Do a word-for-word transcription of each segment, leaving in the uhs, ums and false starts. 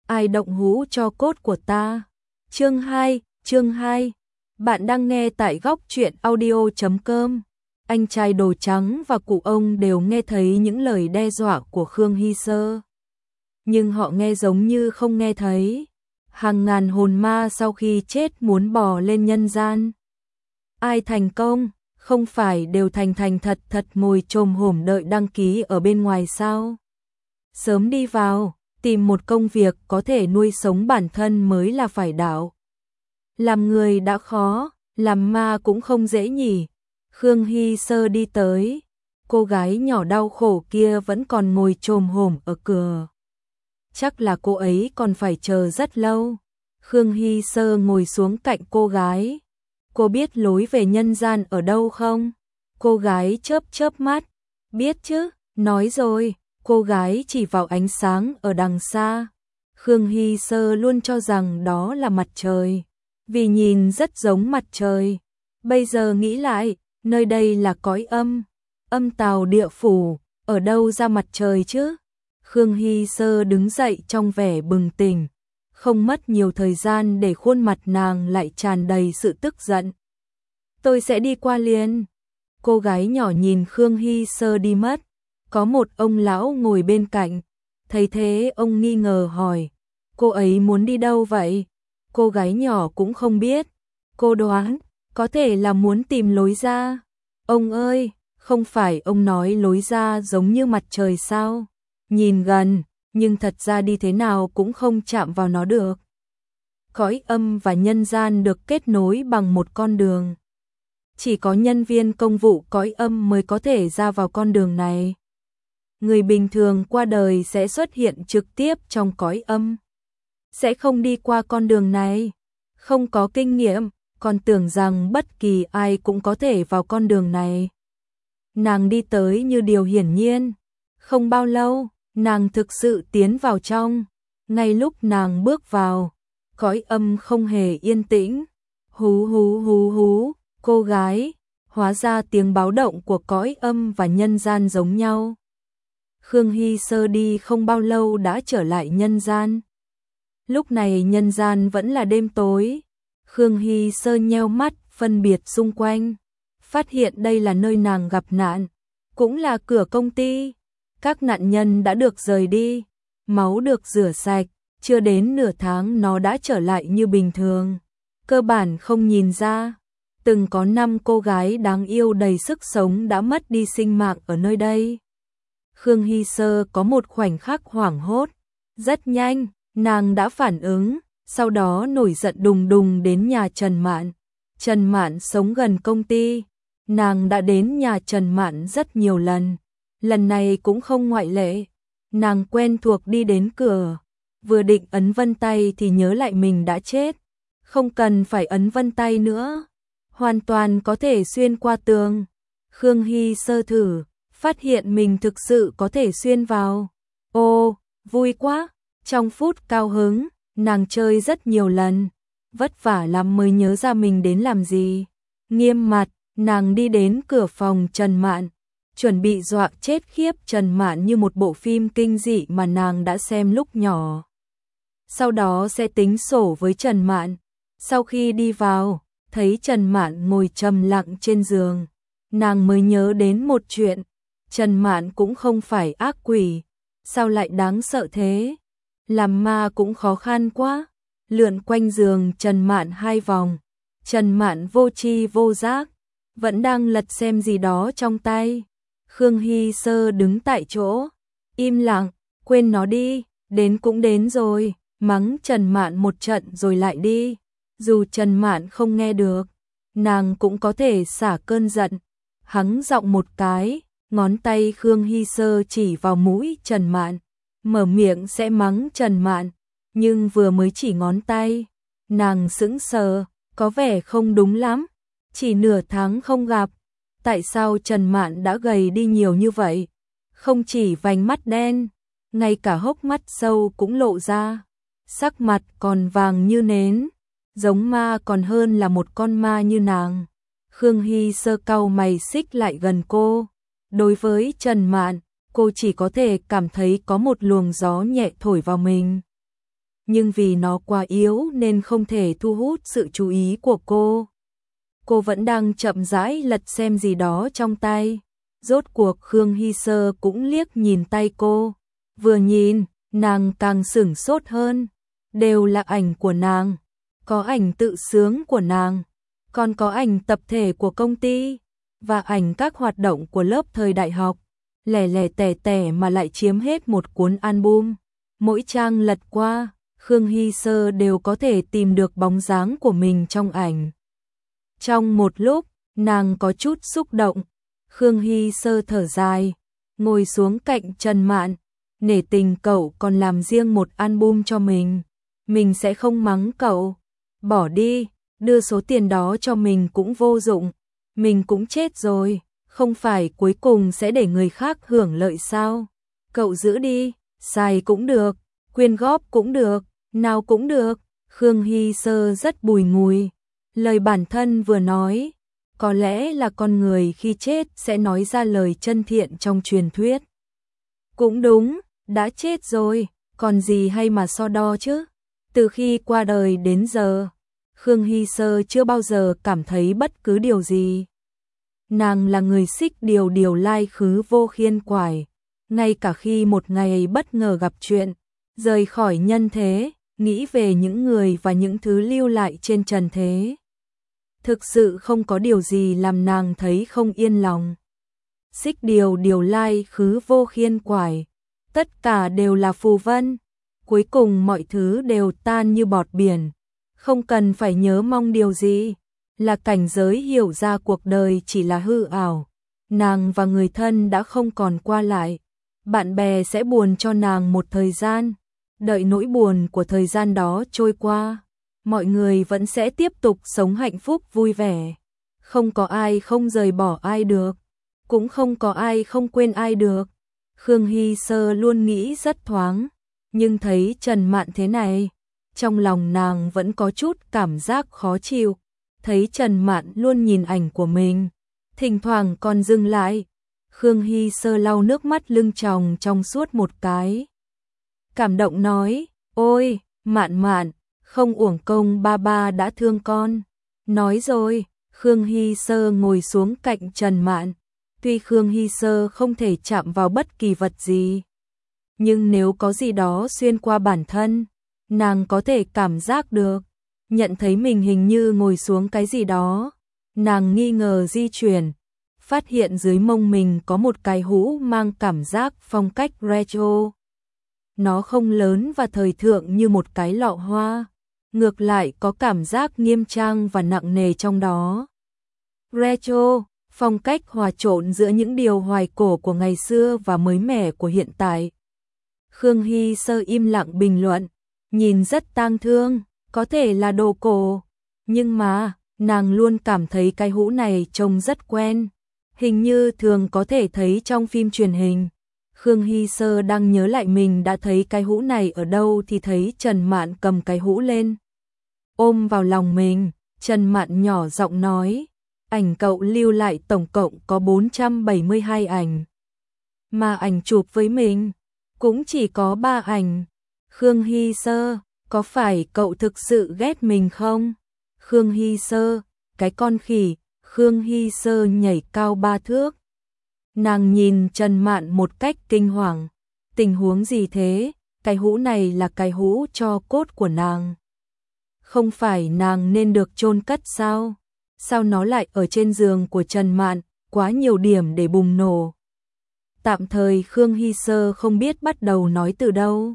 ai động hũ cho cốt của ta. Chương hai, chương hai. Bạn đang nghe tại góc truyện audio chấm com. Anh trai đồ trắng và cụ ông đều nghe thấy những lời đe dọa của Khương Hy Sơ. Nhưng họ nghe giống như không nghe thấy. Hàng ngàn hồn ma sau khi chết muốn bò lên nhân gian. Ai thành công, không phải đều thành thành thật thật ngồi chồm hổm đợi đăng ký ở bên ngoài sao? Sớm đi vào, tìm một công việc có thể nuôi sống bản thân mới là phải đạo. Làm người đã khó, làm ma cũng không dễ nhỉ. Khương Hy Sơ đi tới, cô gái nhỏ đau khổ kia vẫn còn ngồi chồm hổm ở cửa. Chắc là cô ấy còn phải chờ rất lâu. Khương Hy Sơ ngồi xuống cạnh cô gái. Cô biết lối về nhân gian ở đâu không? Cô gái chớp chớp mắt. Biết chứ, nói rồi. Cô gái chỉ vào ánh sáng ở đằng xa. Khương Hy Sơ luôn cho rằng đó là mặt trời, vì nhìn rất giống mặt trời. Bây giờ nghĩ lại, nơi đây là cõi âm, âm tào địa phủ, ở đâu ra mặt trời chứ? Khương Hy Sơ đứng dậy trong vẻ bừng tỉnh, không mất nhiều thời gian để khuôn mặt nàng lại tràn đầy sự tức giận. Tôi sẽ đi qua liền. Cô gái nhỏ nhìn Khương Hy Sơ đi mất. Có một ông lão ngồi bên cạnh, thấy thế ông nghi ngờ hỏi, cô ấy muốn đi đâu vậy? Cô gái nhỏ cũng không biết, cô đoán, có thể là muốn tìm lối ra. Ông ơi, không phải ông nói lối ra giống như mặt trời sao? Nhìn gần, nhưng thật ra đi thế nào cũng không chạm vào nó được. Cõi âm và nhân gian được kết nối bằng một con đường. Chỉ có nhân viên công vụ cõi âm mới có thể ra vào con đường này. Người bình thường qua đời sẽ xuất hiện trực tiếp trong cõi âm, sẽ không đi qua con đường này. Không có kinh nghiệm, còn tưởng rằng bất kỳ ai cũng có thể vào con đường này. Nàng đi tới như điều hiển nhiên. Không bao lâu, nàng thực sự tiến vào trong. Ngay lúc nàng bước vào, cõi âm không hề yên tĩnh. Hú hú hú hú, cô gái, hóa ra tiếng báo động của cõi âm và nhân gian giống nhau. Khương Hy Sơ đi không bao lâu đã trở lại nhân gian. Lúc này nhân gian vẫn là đêm tối. Khương Hy Sơ nheo mắt phân biệt xung quanh, phát hiện đây là nơi nàng gặp nạn, cũng là cửa công ty. Các nạn nhân đã được rời đi, máu được rửa sạch, chưa đến nửa tháng nó đã trở lại như bình thường. Cơ bản không nhìn ra, từng có năm cô gái đáng yêu đầy sức sống đã mất đi sinh mạng ở nơi đây. Khương Hy Sơ có một khoảnh khắc hoảng hốt, rất nhanh, nàng đã phản ứng, sau đó nổi giận đùng đùng đến nhà Trần Mạn. Trần Mạn sống gần công ty, nàng đã đến nhà Trần Mạn rất nhiều lần, lần này cũng không ngoại lệ. Nàng quen thuộc đi đến cửa, vừa định ấn vân tay thì nhớ lại mình đã chết, không cần phải ấn vân tay nữa, hoàn toàn có thể xuyên qua tường. Khương Hy Sơ thử, phát hiện mình thực sự có thể xuyên vào. Ô, vui quá! Trong phút cao hứng, nàng chơi rất nhiều lần, vất vả lắm mới nhớ ra mình đến làm gì. Nghiêm mặt, nàng đi đến cửa phòng Trần Mạn, chuẩn bị dọa chết khiếp Trần Mạn như một bộ phim kinh dị mà nàng đã xem lúc nhỏ. Sau đó sẽ tính sổ với Trần Mạn. Sau khi đi vào, thấy Trần Mạn ngồi trầm lặng trên giường, nàng mới nhớ đến một chuyện. Trần Mạn cũng không phải ác quỷ, sao lại đáng sợ thế? Làm ma cũng khó khăn quá. Lượn quanh giường Trần Mạn hai vòng, Trần Mạn vô tri vô giác, vẫn đang lật xem gì đó trong tay. Khương Hy Sơ đứng tại chỗ, im lặng, quên nó đi, đến cũng đến rồi, mắng Trần Mạn một trận rồi lại đi. Dù Trần Mạn không nghe được, nàng cũng có thể xả cơn giận. Hắng giọng một cái, ngón tay Khương Hy Sơ chỉ vào mũi Trần Mạn, mở miệng sẽ mắng Trần Mạn, nhưng vừa mới chỉ ngón tay, nàng sững sờ, có vẻ không đúng lắm. Chỉ nửa tháng không gặp, tại sao Trần Mạn đã gầy đi nhiều như vậy? Không chỉ vành mắt đen, ngay cả hốc mắt sâu cũng lộ ra, sắc mặt còn vàng như nến, giống ma còn hơn là một con ma như nàng. Khương Hy Sơ cau mày xích lại gần cô. Đối với Trần Mạn, cô chỉ có thể cảm thấy có một luồng gió nhẹ thổi vào mình. nhưng vì nó quá yếu nên không thể thu hút sự chú ý của cô. Cô vẫn đang chậm rãi lật xem gì đó trong tay. Rốt cuộc Khương Hy Sơ cũng liếc nhìn tay cô. Vừa nhìn, nàng càng sửng sốt hơn. Đều là ảnh của nàng. Có ảnh tự sướng của nàng, còn có ảnh tập thể của công ty, và ảnh các hoạt động của lớp thời đại học. Lẻ lẻ tẻ tẻ mà lại chiếm hết một cuốn album. Mỗi trang lật qua, Khương Hy Sơ đều có thể tìm được bóng dáng của mình trong ảnh. Trong một lúc, nàng có chút xúc động. Khương Hy Sơ thở dài, ngồi xuống cạnh Trần Mạn. Nể tình cậu còn làm riêng một album cho mình, mình sẽ không mắng cậu. Bỏ đi, đưa số tiền đó cho mình cũng vô dụng. Mình cũng chết rồi, không phải cuối cùng sẽ để người khác hưởng lợi sao? Cậu giữ đi, xài cũng được, quyên góp cũng được, nào cũng được. Khương Hy Sơ rất bùi ngùi. Lời bản thân vừa nói, có lẽ là con người khi chết sẽ nói ra lời chân thiện trong truyền thuyết. Cũng đúng, đã chết rồi, còn gì hay mà so đo chứ? Từ khi qua đời đến giờ, Khương Hy Sơ chưa bao giờ cảm thấy bất cứ điều gì. Nàng là người xích điều điều lai khứ vô khiên quải. Ngay cả khi một ngày bất ngờ gặp chuyện, rời khỏi nhân thế, nghĩ về những người và những thứ lưu lại trên trần thế. Thực sự không có điều gì làm nàng thấy không yên lòng. Xích điều điều lai khứ vô khiên quải. Tất cả đều là phù vân. Cuối cùng mọi thứ đều tan như bọt biển. Không cần phải nhớ mong điều gì. Là cảnh giới hiểu ra cuộc đời chỉ là hư ảo. Nàng và người thân đã không còn qua lại. Bạn bè sẽ buồn cho nàng một thời gian. Đợi nỗi buồn của thời gian đó trôi qua, mọi người vẫn sẽ tiếp tục sống hạnh phúc vui vẻ. Không có ai không rời bỏ ai được, cũng không có ai không quên ai được. Khương Hy Sơ luôn nghĩ rất thoáng, nhưng thấy Trần Mạn thế này, trong lòng nàng vẫn có chút cảm giác khó chịu. Thấy Trần Mạn luôn nhìn ảnh của mình, thỉnh thoảng còn dừng lại. Khương Hy Sơ lau nước mắt lưng tròng trong suốt một cái. Cảm động nói, ôi, Mạn Mạn, không uổng công ba ba đã thương con. Nói rồi, Khương Hy Sơ ngồi xuống cạnh Trần Mạn. Tuy Khương Hy Sơ không thể chạm vào bất kỳ vật gì, nhưng nếu có gì đó xuyên qua bản thân, nàng có thể cảm giác được. Nhận thấy mình hình như ngồi xuống cái gì đó, nàng nghi ngờ di chuyển, phát hiện dưới mông mình có một cái hũ mang cảm giác phong cách retro. Nó không lớn và thời thượng như một cái lọ hoa, ngược lại có cảm giác nghiêm trang và nặng nề trong đó. Retro, phong cách hòa trộn giữa những điều hoài cổ của ngày xưa và mới mẻ của hiện tại. Khương Hy Sơ im lặng bình luận, nhìn rất tang thương, có thể là đồ cổ, nhưng mà nàng luôn cảm thấy cái hũ này trông rất quen, hình như thường có thể thấy trong phim truyền hình. Khương Hy Sơ đang nhớ lại mình đã thấy cái hũ này ở đâu thì thấy Trần Mạn cầm cái hũ lên, ôm vào lòng mình. Trần Mạn nhỏ giọng nói, ảnh cậu lưu lại tổng cộng có bốn trăm bảy mươi hai ảnh, mà ảnh chụp với mình cũng chỉ có ba ảnh. Khương Hy Sơ, có phải cậu thực sự ghét mình không? Khương Hy Sơ, cái con khỉ. Khương Hy Sơ nhảy cao ba thước. Nàng nhìn Trần Mạn một cách kinh hoàng. Tình huống gì thế? Cái hũ này là cái hũ cho cốt của nàng. Không phải nàng nên được chôn cất sao? Sao nó lại ở trên giường của Trần Mạn? Quá nhiều điểm để bùng nổ. Tạm thời Khương Hy Sơ không biết bắt đầu nói từ đâu.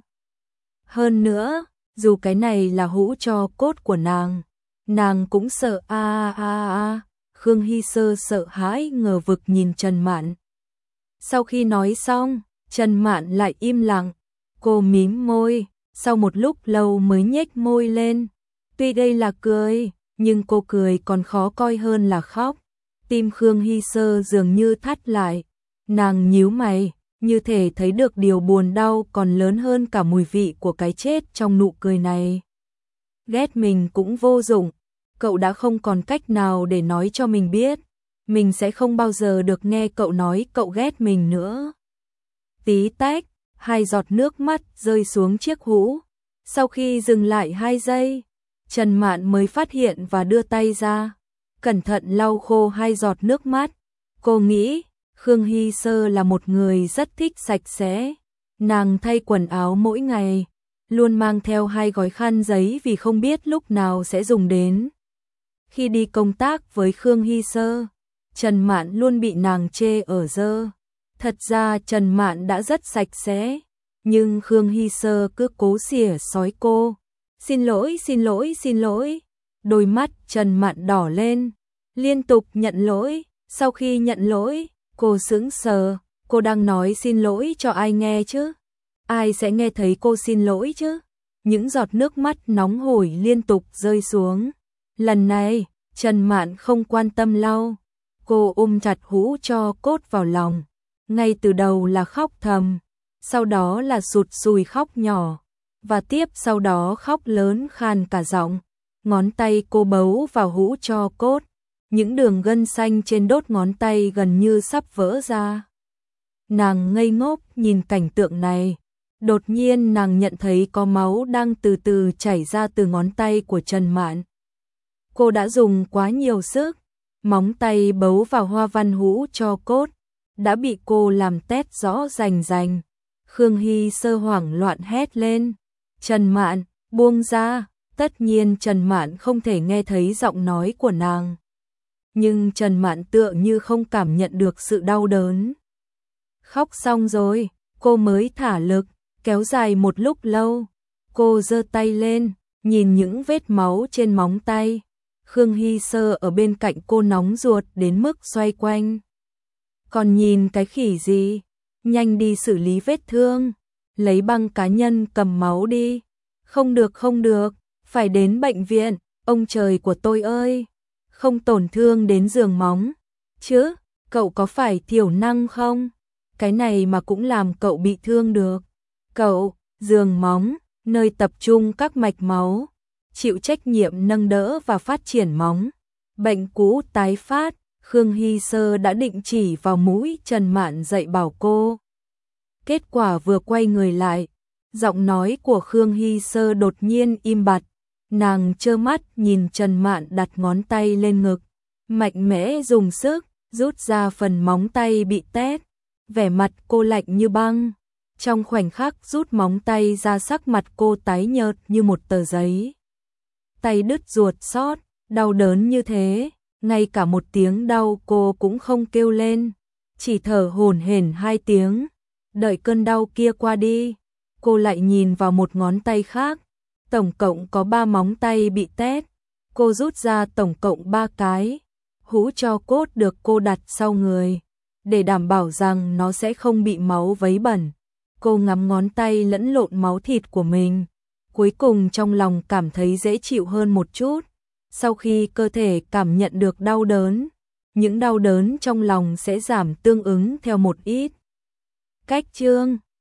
Hơn nữa, dù cái này là hũ cho cốt của nàng, nàng cũng sợ a a a. Khương Hy Sơ sợ hãi ngờ vực nhìn Trần Mạn. Sau khi nói xong, Trần Mạn lại im lặng. Cô mím môi, sau một lúc lâu mới nhếch môi lên. Tuy đây là cười, nhưng cô cười còn khó coi hơn là khóc. Tim Khương Hy Sơ dường như thắt lại. Nàng nhíu mày, như thể thấy được điều buồn đau còn lớn hơn cả mùi vị của cái chết trong nụ cười này. Ghét mình cũng vô dụng. Cậu đã không còn cách nào để nói cho mình biết. Mình sẽ không bao giờ được nghe cậu nói cậu ghét mình nữa. Tí tách, hai giọt nước mắt rơi xuống chiếc hũ. Sau khi dừng lại hai giây, Trần Mạn mới phát hiện và đưa tay ra, cẩn thận lau khô hai giọt nước mắt. Cô nghĩ, Khương Hy Sơ là một người rất thích sạch sẽ. Nàng thay quần áo mỗi ngày, luôn mang theo hai gói khăn giấy vì không biết lúc nào sẽ dùng đến. Khi đi công tác với Khương Hy Sơ, Trần Mạn luôn bị nàng chê ở dơ. Thật ra Trần Mạn đã rất sạch sẽ, nhưng Khương Hy Sơ cứ cố xỉa xói cô. Xin lỗi, xin lỗi, xin lỗi. Đôi mắt Trần Mạn đỏ lên, liên tục nhận lỗi. Sau khi nhận lỗi, cô sững sờ. Cô đang nói xin lỗi cho ai nghe chứ? Ai sẽ nghe thấy cô xin lỗi chứ? Những giọt nước mắt nóng hổi liên tục rơi xuống. Lần này, Trần Mạn không quan tâm lau. Cô ôm chặt hũ cho cốt vào lòng. Ngay từ đầu là khóc thầm, sau đó là sụt sùi khóc nhỏ, và tiếp sau đó khóc lớn khan cả giọng. Ngón tay cô bấu vào hũ cho cốt, những đường gân xanh trên đốt ngón tay gần như sắp vỡ ra. Nàng ngây ngốc nhìn cảnh tượng này, đột nhiên nàng nhận thấy có máu đang từ từ chảy ra từ ngón tay của Trần Mạn. Cô đã dùng quá nhiều sức, móng tay bấu vào hoa văn hũ cho cốt, đã bị cô làm tét rõ rành rành. Khương Hy Sơ hoảng loạn hét lên, Trần Mạn, buông ra. Tất nhiên Trần Mạn không thể nghe thấy giọng nói của nàng, nhưng Trần Mạn tựa như không cảm nhận được sự đau đớn. Khóc xong rồi, cô mới thả lực, kéo dài một lúc lâu. Cô giơ tay lên, nhìn những vết máu trên móng tay. Khương Hy Sơ ở bên cạnh cô nóng ruột đến mức xoay quanh. Còn nhìn cái khỉ gì? Nhanh đi xử lý vết thương, lấy băng cá nhân cầm máu đi. Không được không được, phải đến bệnh viện, ông trời của tôi ơi. Không tổn thương đến giường móng chứ? Cậu có phải thiểu năng không? Cái này mà cũng làm cậu bị thương được. Cậu, giường móng, nơi tập trung các mạch máu, chịu trách nhiệm nâng đỡ và phát triển móng. Bệnh cũ tái phát, Khương Hy Sơ đã định chỉ vào mũi Trần Mạn dạy bảo cô. Kết quả vừa quay người lại, giọng nói của Khương Hy Sơ đột nhiên im bặt. Nàng trơ mắt nhìn Trần Mạn đặt ngón tay lên ngực, mạnh mẽ dùng sức, rút ra phần móng tay bị tét. Vẻ mặt cô lạnh như băng. Trong khoảnh khắc rút móng tay ra, sắc mặt cô tái nhợt như một tờ giấy. Tay đứt ruột xót, đau đớn như thế, ngay cả một tiếng đau cô cũng không kêu lên, chỉ thở hổn hển hai tiếng. Đợi cơn đau kia qua đi, cô lại nhìn vào một ngón tay khác. Tổng cộng có ba móng tay bị tét. Cô rút ra tổng cộng ba cái. Hũ cho cốt được cô đặt sau người, để đảm bảo rằng nó sẽ không bị máu vấy bẩn. Cô ngắm ngón tay lẫn lộn máu thịt của mình. Cuối cùng trong lòng cảm thấy dễ chịu hơn một chút. Sau khi cơ thể cảm nhận được đau đớn, những đau đớn trong lòng sẽ giảm tương ứng theo một ít. Cách chương